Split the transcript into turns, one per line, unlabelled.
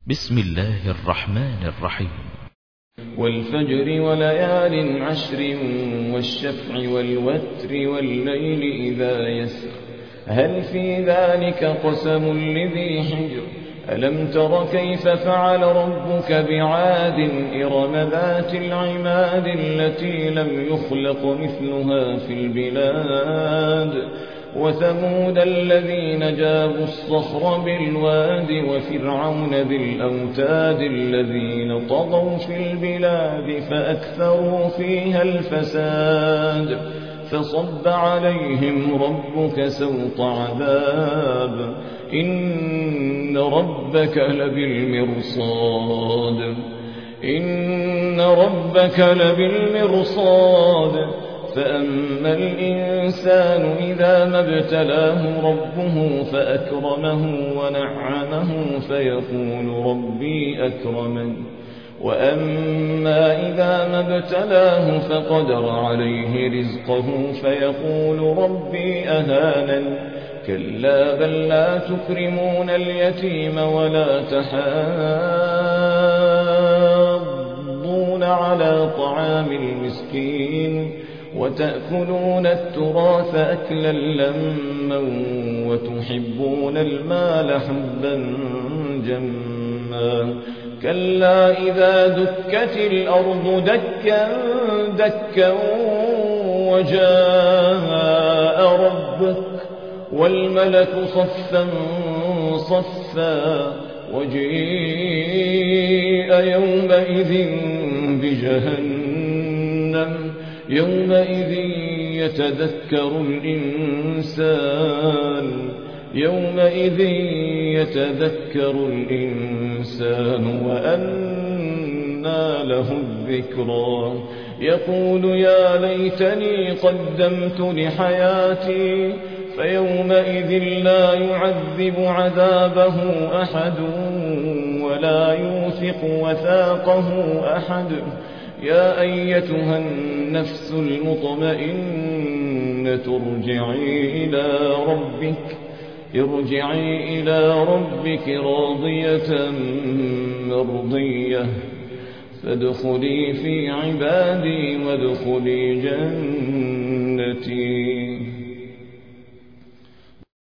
بسم الله الرحمن الرحيم.
والفجر وليال عشر والشفع والوتر والليل إذا يسر هل في ذلك قسم لذي حجر ألم تر كيف فعل ربك بعاد إرم ذات العماد التي لم يخلق مثلها في البلاد وثمود الذين جابوا الصخر بالواد وفرعون ذي الأوتاد الذين طغوا في البلاد فأكثروا فيها الفساد فصب عليهم ربك سوط عذاب إن ربك لبالمرصاد فأما الإنسان إذا ما ابتلاه ربه فأكرمه ونعمه فيقول ربي أكرمن وأما إذا ما ابتلاه فقدر عليه رزقه فيقول ربي أهانن كلا بل لا تكرمون اليتيم ولا تحاضون على طعام المسكين وتأكلون التراث أكلا لما وتحبون المال حبا جما كلا إذا دكت الأرض دكا دكا وجاء ربك والملك صفا صفا وجيء يومئذ بجهنم يومئذ يتذكر الإنسان وأنى له الذكرى يقول يا ليتني قدمت لحياتي فيومئذ لا يعذب عذابه أحد ولا يوثق وثاقه أحد يا أيتها النفس المطمئنة ارجعي إلى ربك راضية مرضية فادخلي في عبادي وادخلي جنتي.